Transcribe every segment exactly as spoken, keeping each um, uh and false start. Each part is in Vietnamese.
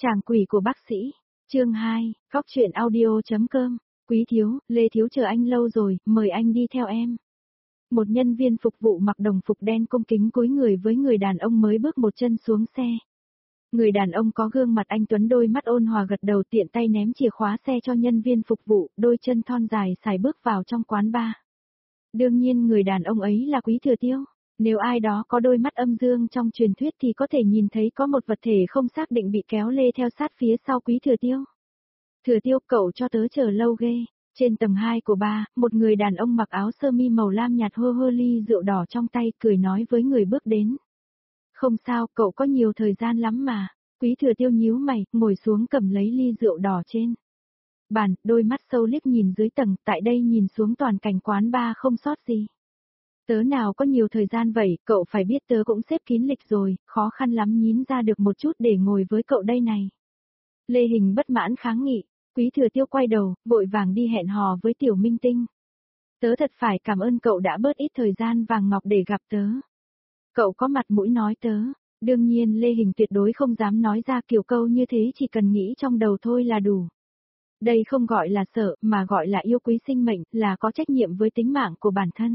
Chàng quỷ của bác sĩ, chương hai, góc truyện audio.com, Quý thiếu, Lê thiếu chờ anh lâu rồi, mời anh đi theo em. Một nhân viên phục vụ mặc đồng phục đen cung kính cúi người với người đàn ông mới bước một chân xuống xe. Người đàn ông có gương mặt anh tuấn, đôi mắt ôn hòa, gật đầu tiện tay ném chìa khóa xe cho nhân viên phục vụ, đôi chân thon dài sải bước vào trong quán bar. Đương nhiên người đàn ông ấy là Quý Thừa Tiêu. Nếu ai đó có đôi mắt âm dương trong truyền thuyết thì có thể nhìn thấy có một vật thể không xác định bị kéo lê theo sát phía sau Quý Thừa Tiêu. Thừa Tiêu, cậu cho tớ chờ lâu ghê. Trên tầng hai của bar, một người đàn ông mặc áo sơ mi màu lam nhạt hơ hơ ly rượu đỏ trong tay, cười nói với người bước đến. Không sao, cậu có nhiều thời gian lắm mà. Quý Thừa Tiêu nhíu mày, ngồi xuống cầm lấy ly rượu đỏ trên bàn, đôi mắt sâu liếc nhìn dưới tầng, tại đây nhìn xuống toàn cảnh quán bar không sót gì. Tớ nào có nhiều thời gian vậy, cậu phải biết tớ cũng xếp kín lịch rồi, khó khăn lắm nhín ra được một chút để ngồi với cậu đây này. Lê Hình bất mãn kháng nghị, Quý Thừa Tiêu quay đầu, vội vàng đi hẹn hò với Tiểu Minh Tinh. Tớ thật phải cảm ơn cậu đã bớt ít thời gian vàng ngọc để gặp tớ. Cậu có mặt mũi nói tớ, đương nhiên Lê Hình tuyệt đối không dám nói ra kiểu câu như thế, chỉ cần nghĩ trong đầu thôi là đủ. Đây không gọi là sợ, mà gọi là yêu quý sinh mệnh, là có trách nhiệm với tính mạng của bản thân.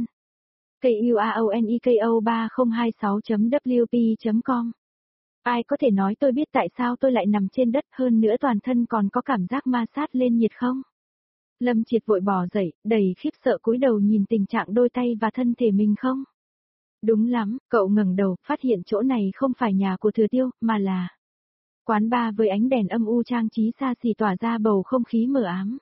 Kuaoniko ba không hai sáu chấm w p chấm com. Ai có thể nói tôi biết tại sao tôi lại nằm trên đất, hơn nữa toàn thân còn có cảm giác ma sát lên nhiệt không? Lâm Triệt vội bò dậy, đầy khiếp sợ cúi đầu nhìn tình trạng đôi tay và thân thể mình không? Đúng lắm, cậu ngẩng đầu, phát hiện chỗ này không phải nhà của Thừa Tiêu, mà là quán bar với ánh đèn âm u trang trí xa xỉ tỏa ra bầu không khí mờ ám.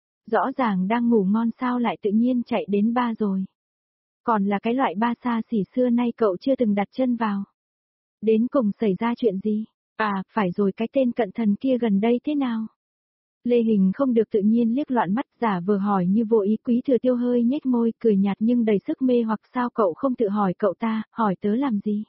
Rõ ràng đang ngủ ngon sao lại tự nhiên chạy đến bar rồi. Còn là cái loại bar xa xỉ xưa nay cậu chưa từng đặt chân vào. Đến cùng xảy ra chuyện gì? À, phải rồi, cái tên cận thần kia gần đây thế nào? Lê Hình không được tự nhiên liếc loạn mắt, giả vờ hỏi như vô ý. Quý Thừa Tiêu hơi nhếch môi, cười nhạt nhưng đầy sức mê hoặc. Sao cậu không tự hỏi cậu ta, hỏi tớ làm gì?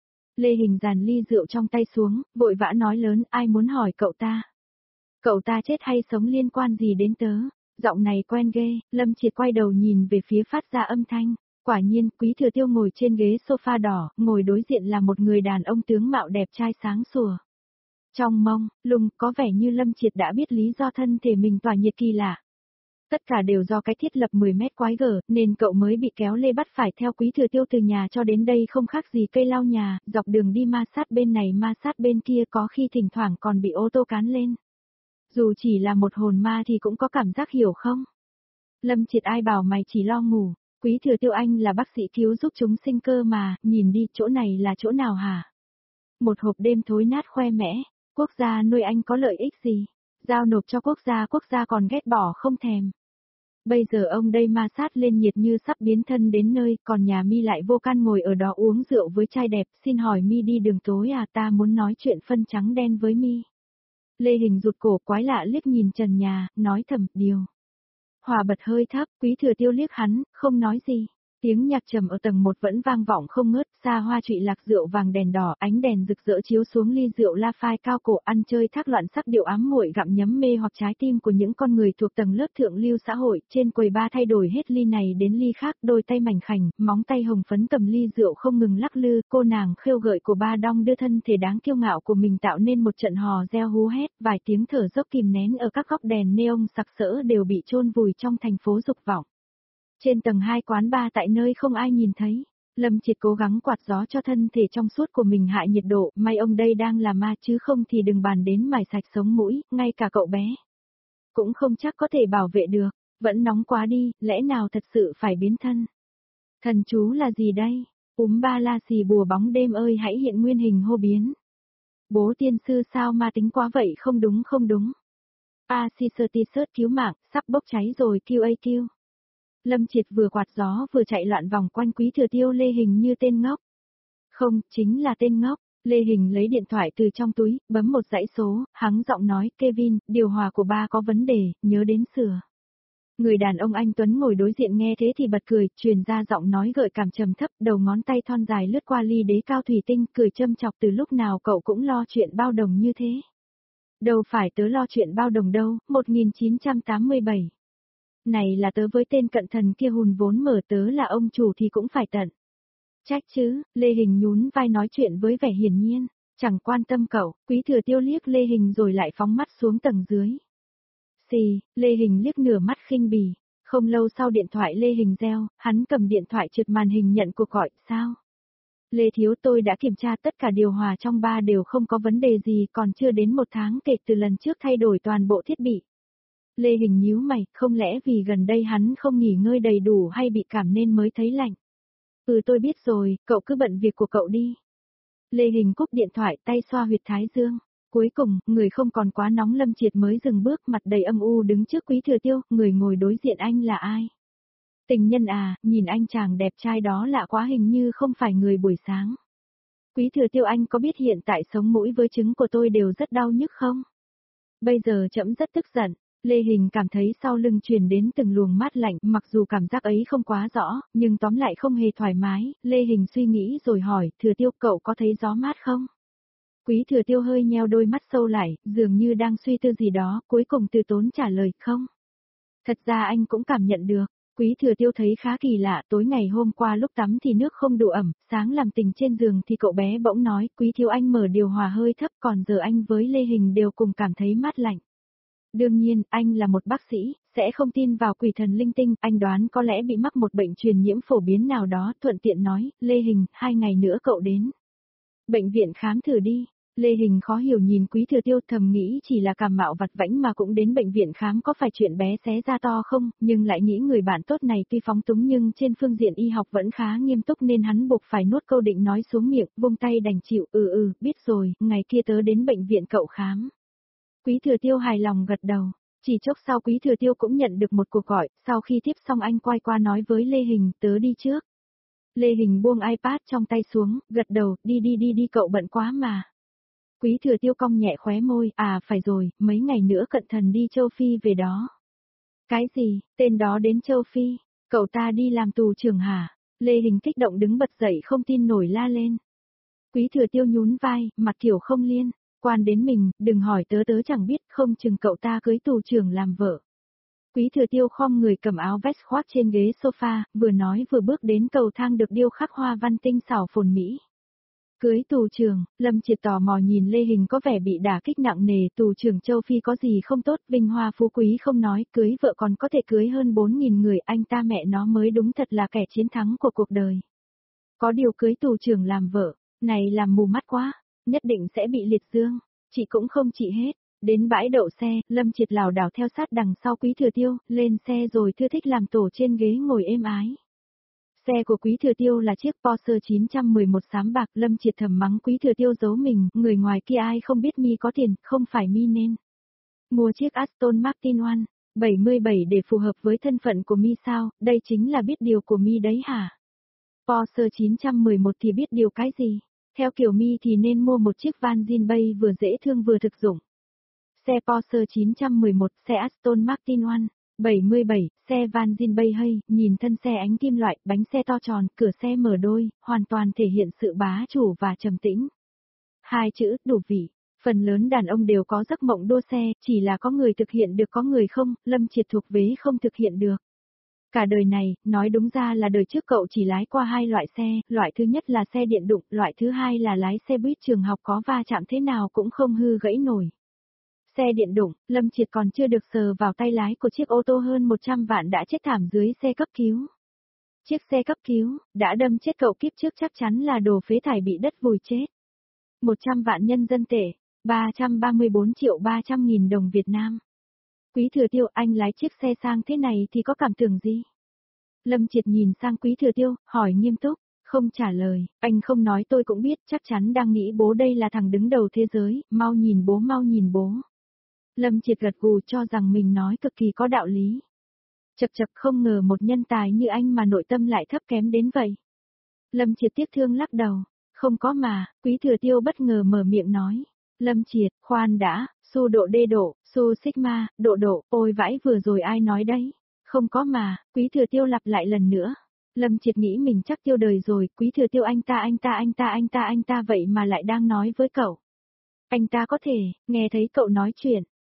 Lê Hình dàn ly rượu trong tay xuống, vội vã nói lớn, ai muốn hỏi cậu ta? Cậu ta chết hay sống liên quan gì đến tớ? Giọng này quen ghê. Lâm Triệt quay đầu nhìn về phía phát ra âm thanh. Quả nhiên, Quý Thừa Tiêu ngồi trên ghế sofa đỏ, ngồi đối diện là một người đàn ông tướng mạo đẹp trai sáng sủa. Trong mông, lung, có vẻ như Lâm Triệt đã biết lý do thân thể mình tỏa nhiệt kỳ lạ. Tất cả đều do cái thiết lập mười mét quái gở, nên cậu mới bị kéo lê bắt phải theo Quý Thừa Tiêu từ nhà cho đến đây, không khác gì cây lau nhà, dọc đường đi ma sát bên này ma sát bên kia, có khi thỉnh thoảng còn bị ô tô cán lên. Dù chỉ là một hồn ma thì cũng có cảm giác, hiểu không? Lâm Triệt, ai bảo mày chỉ lo ngủ? Quý Thừa Tiêu, anh là bác sĩ cứu giúp chúng sinh cơ mà, nhìn đi, chỗ này là chỗ nào hả? Một hộp đêm thối nát khoe mẽ, quốc gia nuôi anh có lợi ích gì? Giao nộp cho quốc gia, quốc gia còn ghét bỏ không thèm. Bây giờ ông đây ma sát lên nhiệt như sắp biến thân đến nơi, còn nhà mi lại vô can ngồi ở đó uống rượu với trai đẹp. Xin hỏi mi đi đường tối à? Ta muốn nói chuyện phân trắng đen với mi. Lê Hình rụt cổ, quái lạ liếc nhìn trần nhà, nói thầm, điều hòa bật hơi thấp. Quý Thừa Tiêu liếc hắn, không nói gì. Tiếng nhạc trầm ở tầng một vẫn vang vọng không ngớt, xa hoa trụy lạc rượu vàng đèn đỏ, ánh đèn rực rỡ chiếu xuống ly rượu La Phai cao cổ, ăn chơi thác loạn, sắc điệu ám muội gặm nhấm mê hoặc trái tim của những con người thuộc tầng lớp thượng lưu xã hội. Trên quầy bar thay đổi hết ly này đến ly khác, đôi tay mảnh khảnh, móng tay hồng phấn cầm ly rượu không ngừng lắc lư, cô nàng khêu gợi của ba đong đưa thân thể đáng kiêu ngạo của mình tạo nên một trận hò reo hú hét, vài tiếng thở dốc kìm nén ở các góc đèn neon sặc sỡ đều bị chôn vùi trong thành phố dục vọng. Trên tầng hai quán bar tại nơi không ai nhìn thấy, Lâm Triệt cố gắng quạt gió cho thân thể trong suốt của mình hạ nhiệt độ, may ông đây đang là ma chứ không thì đừng bàn đến mài sạch sống mũi, ngay cả cậu bé cũng không chắc có thể bảo vệ được, vẫn nóng quá đi, lẽ nào thật sự phải biến thân? Thần chú là gì đây? Úm ba la xì bùa bóng đêm ơi, hãy hiện nguyên hình hô biến. Bố tiên sư sao ma tính quá vậy? Không đúng không đúng. A si sơ ti sớt cứu mạng, sắp bốc cháy rồi, kêu ây kêu. Lâm Triệt vừa quạt gió vừa chạy loạn vòng quanh Quý Thừa Tiêu. Lê Hình như tên ngốc. Không, chính là tên ngốc. Lê Hình lấy điện thoại từ trong túi, bấm một dãy số, hắng giọng nói, Kevin, điều hòa của ba có vấn đề, nhớ đến sửa. Người đàn ông anh tuấn ngồi đối diện nghe thế thì bật cười, truyền ra giọng nói gợi cảm trầm thấp, đầu ngón tay thon dài lướt qua ly đế cao thủy tinh, cười châm chọc, từ lúc nào cậu cũng lo chuyện bao đồng như thế. Đâu phải tớ lo chuyện bao đồng đâu, một nghìn chín trăm tám mươi bảy. Này là tớ với tên cận thần kia hùn vốn mở, tớ là ông chủ thì cũng phải tận trách chứ. Lê Hình nhún vai nói chuyện với vẻ hiển nhiên. Chẳng quan tâm cậu, Quý Thừa Tiêu liếc Lê Hình rồi lại phóng mắt xuống tầng dưới. Xì, Lê Hình liếc nửa mắt khinh bỉ. Không lâu sau điện thoại Lê Hình reo, hắn cầm điện thoại trượt màn hình nhận cuộc gọi, sao? Lê Thiếu, tôi đã kiểm tra tất cả điều hòa trong ba đều không có vấn đề gì, còn chưa đến một tháng kể từ lần trước thay đổi toàn bộ thiết bị. Lê Hình nhíu mày, không lẽ vì gần đây hắn không nghỉ ngơi đầy đủ hay bị cảm nên mới thấy lạnh? Ừ, tôi biết rồi, cậu cứ bận việc của cậu đi. Lê Hình cúp điện thoại, tay xoa huyệt thái dương. Cuối cùng, người không còn quá nóng, Lâm Triệt mới dừng bước, mặt đầy âm u đứng trước Quý Thừa Tiêu. Người ngồi đối diện anh là ai? Tình nhân à, nhìn anh chàng đẹp trai đó lạ quá, hình như không phải người buổi sáng. Quý Thừa Tiêu, anh có biết hiện tại sống mũi với trứng của tôi đều rất đau nhức không? Bây giờ trẫm rất tức giận. Lê Hình cảm thấy sau lưng truyền đến từng luồng mát lạnh, mặc dù cảm giác ấy không quá rõ, nhưng tóm lại không hề thoải mái. Lê Hình suy nghĩ rồi hỏi, Thừa Tiêu, cậu có thấy gió mát không? Quý Thừa Tiêu hơi nheo đôi mắt sâu lại, dường như đang suy tư gì đó, cuối cùng từ tốn trả lời, không. Thật ra anh cũng cảm nhận được. Quý Thừa Tiêu thấy khá kỳ lạ, tối ngày hôm qua lúc tắm thì nước không đủ ẩm, sáng làm tình trên giường thì cậu bé bỗng nói, Quý Thiếu anh mở điều hòa hơi thấp, còn giờ anh với Lê Hình đều cùng cảm thấy mát lạnh. Đương nhiên, anh là một bác sĩ, sẽ không tin vào quỷ thần linh tinh, anh đoán có lẽ bị mắc một bệnh truyền nhiễm phổ biến nào đó, thuận tiện nói, Lê Hình, hai ngày nữa cậu đến bệnh viện khám thử đi. Lê Hình khó hiểu nhìn Quý Thừa Tiêu, thầm nghĩ chỉ là cảm mạo vặt vãnh mà cũng đến bệnh viện khám, có phải chuyện bé xé ra to không, nhưng lại nghĩ người bạn tốt này tuy phóng túng nhưng trên phương diện y học vẫn khá nghiêm túc nên hắn buộc phải nuốt câu định nói xuống miệng, vung tay đành chịu, ừ ừ, biết rồi, ngày kia tớ đến bệnh viện cậu khám. Quý Thừa Tiêu hài lòng gật đầu. Chỉ chốc sau Quý Thừa Tiêu cũng nhận được một cuộc gọi, sau khi tiếp xong anh quay qua nói với Lê Hình, tớ đi trước. Lê Hình buông iPad trong tay xuống, gật đầu, đi đi đi đi, cậu bận quá mà. Quý Thừa Tiêu cong nhẹ khóe môi, à phải rồi, mấy ngày nữa cận thần đi châu Phi về đó. Cái gì, tên đó đến châu Phi, cậu ta đi làm tù trưởng hả? Lê Hình kích động đứng bật dậy không tin nổi la lên. Quý Thừa Tiêu nhún vai, mặt kiểu không liên. Quan đến mình, đừng hỏi tớ tớ chẳng biết, không chừng cậu ta cưới tù trưởng làm vợ. Quý Thừa Tiêu khom người cầm áo vest khoác trên ghế sofa, vừa nói vừa bước đến cầu thang được điêu khắc hoa văn tinh xảo phồn mỹ. Cưới tù trưởng, Lâm Triệt tò mò nhìn Lê Hình có vẻ bị đả kích nặng nề, tù trưởng châu Phi có gì không tốt, vinh hoa phú quý không nói, cưới vợ còn có thể cưới hơn bốn nghìn người, anh ta mẹ nó mới đúng thật là kẻ chiến thắng của cuộc đời. Có điều cưới tù trưởng làm vợ, này làm mù mắt quá. Nhất định sẽ bị liệt dương, chị cũng không trị hết. Đến bãi đậu xe, Lâm Triệt lảo đảo theo sát đằng sau Quý Thừa Tiêu, lên xe rồi thưa thích làm tổ trên ghế ngồi êm ái. Xe của Quý Thừa Tiêu là chiếc Porsche chín một một xám bạc, Lâm Triệt thầm mắng Quý Thừa Tiêu giấu mình, người ngoài kia ai không biết mi có tiền, không phải mi nên mua chiếc Aston Martin One bảy mươi bảy để phù hợp với thân phận của mi sao, đây chính là biết điều của mi đấy hả? Porsche chín một một thì biết điều cái gì? Theo kiểu mi thì nên mua một chiếc van Zinbay vừa dễ thương vừa thực dụng. Xe Porsche chín một một, xe Aston Martin One bảy mươi bảy, xe van Zinbay hay, nhìn thân xe ánh kim loại, bánh xe to tròn, cửa xe mở đôi, hoàn toàn thể hiện sự bá chủ và trầm tĩnh. Hai chữ, đủ vị. Phần lớn đàn ông đều có giấc mộng đua xe, chỉ là có người thực hiện được có người không, Lâm Triệt thuộc vế không thực hiện được. Cả đời này, nói đúng ra là đời trước cậu chỉ lái qua hai loại xe, loại thứ nhất là xe điện đụng, loại thứ hai là lái xe buýt trường học có va chạm thế nào cũng không hư gãy nổi. Xe điện đụng, Lâm Triệt còn chưa được sờ vào tay lái của chiếc ô tô hơn một trăm vạn đã chết thảm dưới xe cấp cứu. Chiếc xe cấp cứu, đã đâm chết cậu kiếp trước chắc chắn là đồ phế thải bị đất vùi chết. một trăm vạn nhân dân tệ, ba trăm ba mươi bốn triệu ba trăm nghìn đồng Việt Nam. Quý Thừa Tiêu, anh lái chiếc xe sang thế này thì có cảm tưởng gì? Lâm Triệt nhìn sang Quý Thừa Tiêu, hỏi nghiêm túc, không trả lời, anh không nói tôi cũng biết, chắc chắn đang nghĩ bố đây là thằng đứng đầu thế giới, mau nhìn bố mau nhìn bố. Lâm Triệt gật gù cho rằng mình nói cực kỳ có đạo lý. Chật chật, không ngờ một nhân tài như anh mà nội tâm lại thấp kém đến vậy. Lâm Triệt tiếc thương lắc đầu, không có mà, Quý Thừa Tiêu bất ngờ mở miệng nói. Lâm Triệt, khoan đã, su độ đê độ, su sigma, độ độ, ôi vãi vừa rồi ai nói đấy? Không có mà, Quý Thừa Tiêu lặp lại lần nữa. Lâm Triệt nghĩ mình chắc tiêu đời rồi, Quý Thừa Tiêu anh ta anh ta anh ta anh ta anh ta vậy mà lại đang nói với cậu. Anh ta có thể, nghe thấy cậu nói chuyện,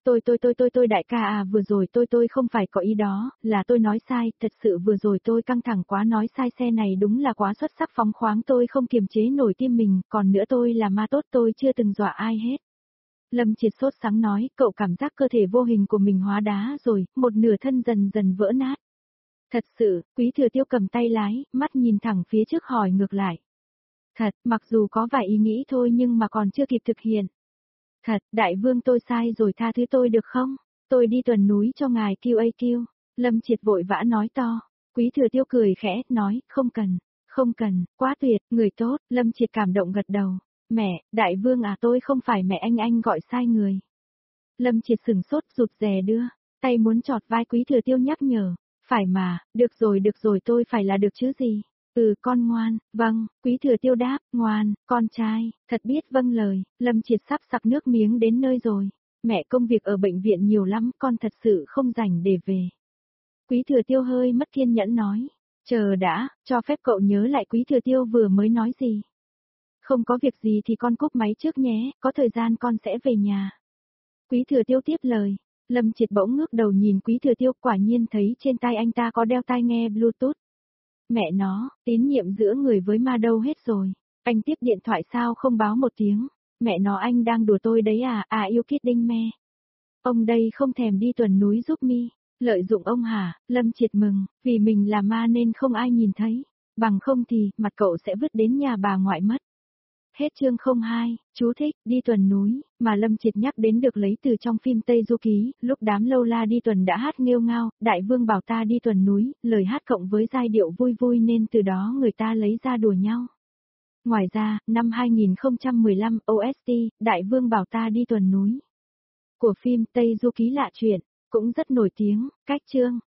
Tôi tôi tôi tôi tôi đại ca à, vừa rồi tôi tôi không phải có ý đó, là tôi nói sai, thật sự vừa rồi tôi căng thẳng quá, nói sai, xe này đúng là quá xuất sắc phóng khoáng, tôi không kiềm chế nổi tim mình, còn nữa tôi là ma tốt, tôi chưa từng dọa ai hết. Lâm Triệt sốt sắng nói, cậu cảm giác cơ thể vô hình của mình hóa đá rồi, một nửa thân dần dần vỡ nát. Thật sự, Quý Thừa Tiêu cầm tay lái, mắt nhìn thẳng phía trước hỏi ngược lại. Thật, mặc dù có vài ý nghĩ thôi nhưng mà còn chưa kịp thực hiện. Thật, đại vương tôi sai rồi, tha thứ tôi được không? Tôi đi tuần núi cho ngài kêu a kêu. Lâm Triệt vội vã nói to. Quý Thừa Tiêu cười khẽ, nói, không cần, không cần, quá tuyệt, người tốt. Lâm Triệt cảm động gật đầu. Mẹ, đại vương à, tôi không phải mẹ anh, anh gọi sai người. Lâm Triệt sửng sốt, rụt rè đưa, tay muốn chọt vai Quý Thừa Tiêu nhắc nhở. Phải mà, được rồi được rồi, tôi phải là được chứ gì. Ừ, con ngoan, vâng, Quý Thừa Tiêu đáp, ngoan, con trai, thật biết vâng lời. Lâm Triệt sắp sặc nước miếng đến nơi rồi. Mẹ, công việc ở bệnh viện nhiều lắm, con thật sự không rảnh để về. Quý Thừa Tiêu hơi mất kiên nhẫn nói, chờ đã, cho phép cậu nhớ lại Quý Thừa Tiêu vừa mới nói gì. Không có việc gì thì con cúp máy trước nhé, có thời gian con sẽ về nhà. Quý Thừa Tiêu tiếp lời. Lâm Triệt bỗng ngước đầu nhìn Quý Thừa Tiêu, quả nhiên thấy trên tay anh ta có đeo tai nghe Bluetooth. Mẹ nó, tín nhiệm giữa người với ma đâu hết rồi. Anh tiếp điện thoại sao không báo một tiếng. Mẹ nó, anh đang đùa tôi đấy à, à yêu kidding me. Ông đây không thèm đi tuần núi giúp mi. Lợi dụng ông hả? Lâm Triệt mừng, vì mình là ma nên không ai nhìn thấy. Bằng không thì, mặt cậu sẽ vứt đến nhà bà ngoại mất. Hết chương không hai, chú thích, đi tuần núi, mà Lâm Triệt nhắc đến được lấy từ trong phim Tây Du Ký, lúc đám lâu la đi tuần đã hát nghêu ngao, đại vương bảo ta đi tuần núi, lời hát cộng với giai điệu vui vui nên từ đó người ta lấy ra đùa nhau. Ngoài ra, năm hai nghìn không trăm mười lăm, o ét tê, đại vương bảo ta đi tuần núi của phim Tây Du Ký lạ chuyện, cũng rất nổi tiếng, cách chương.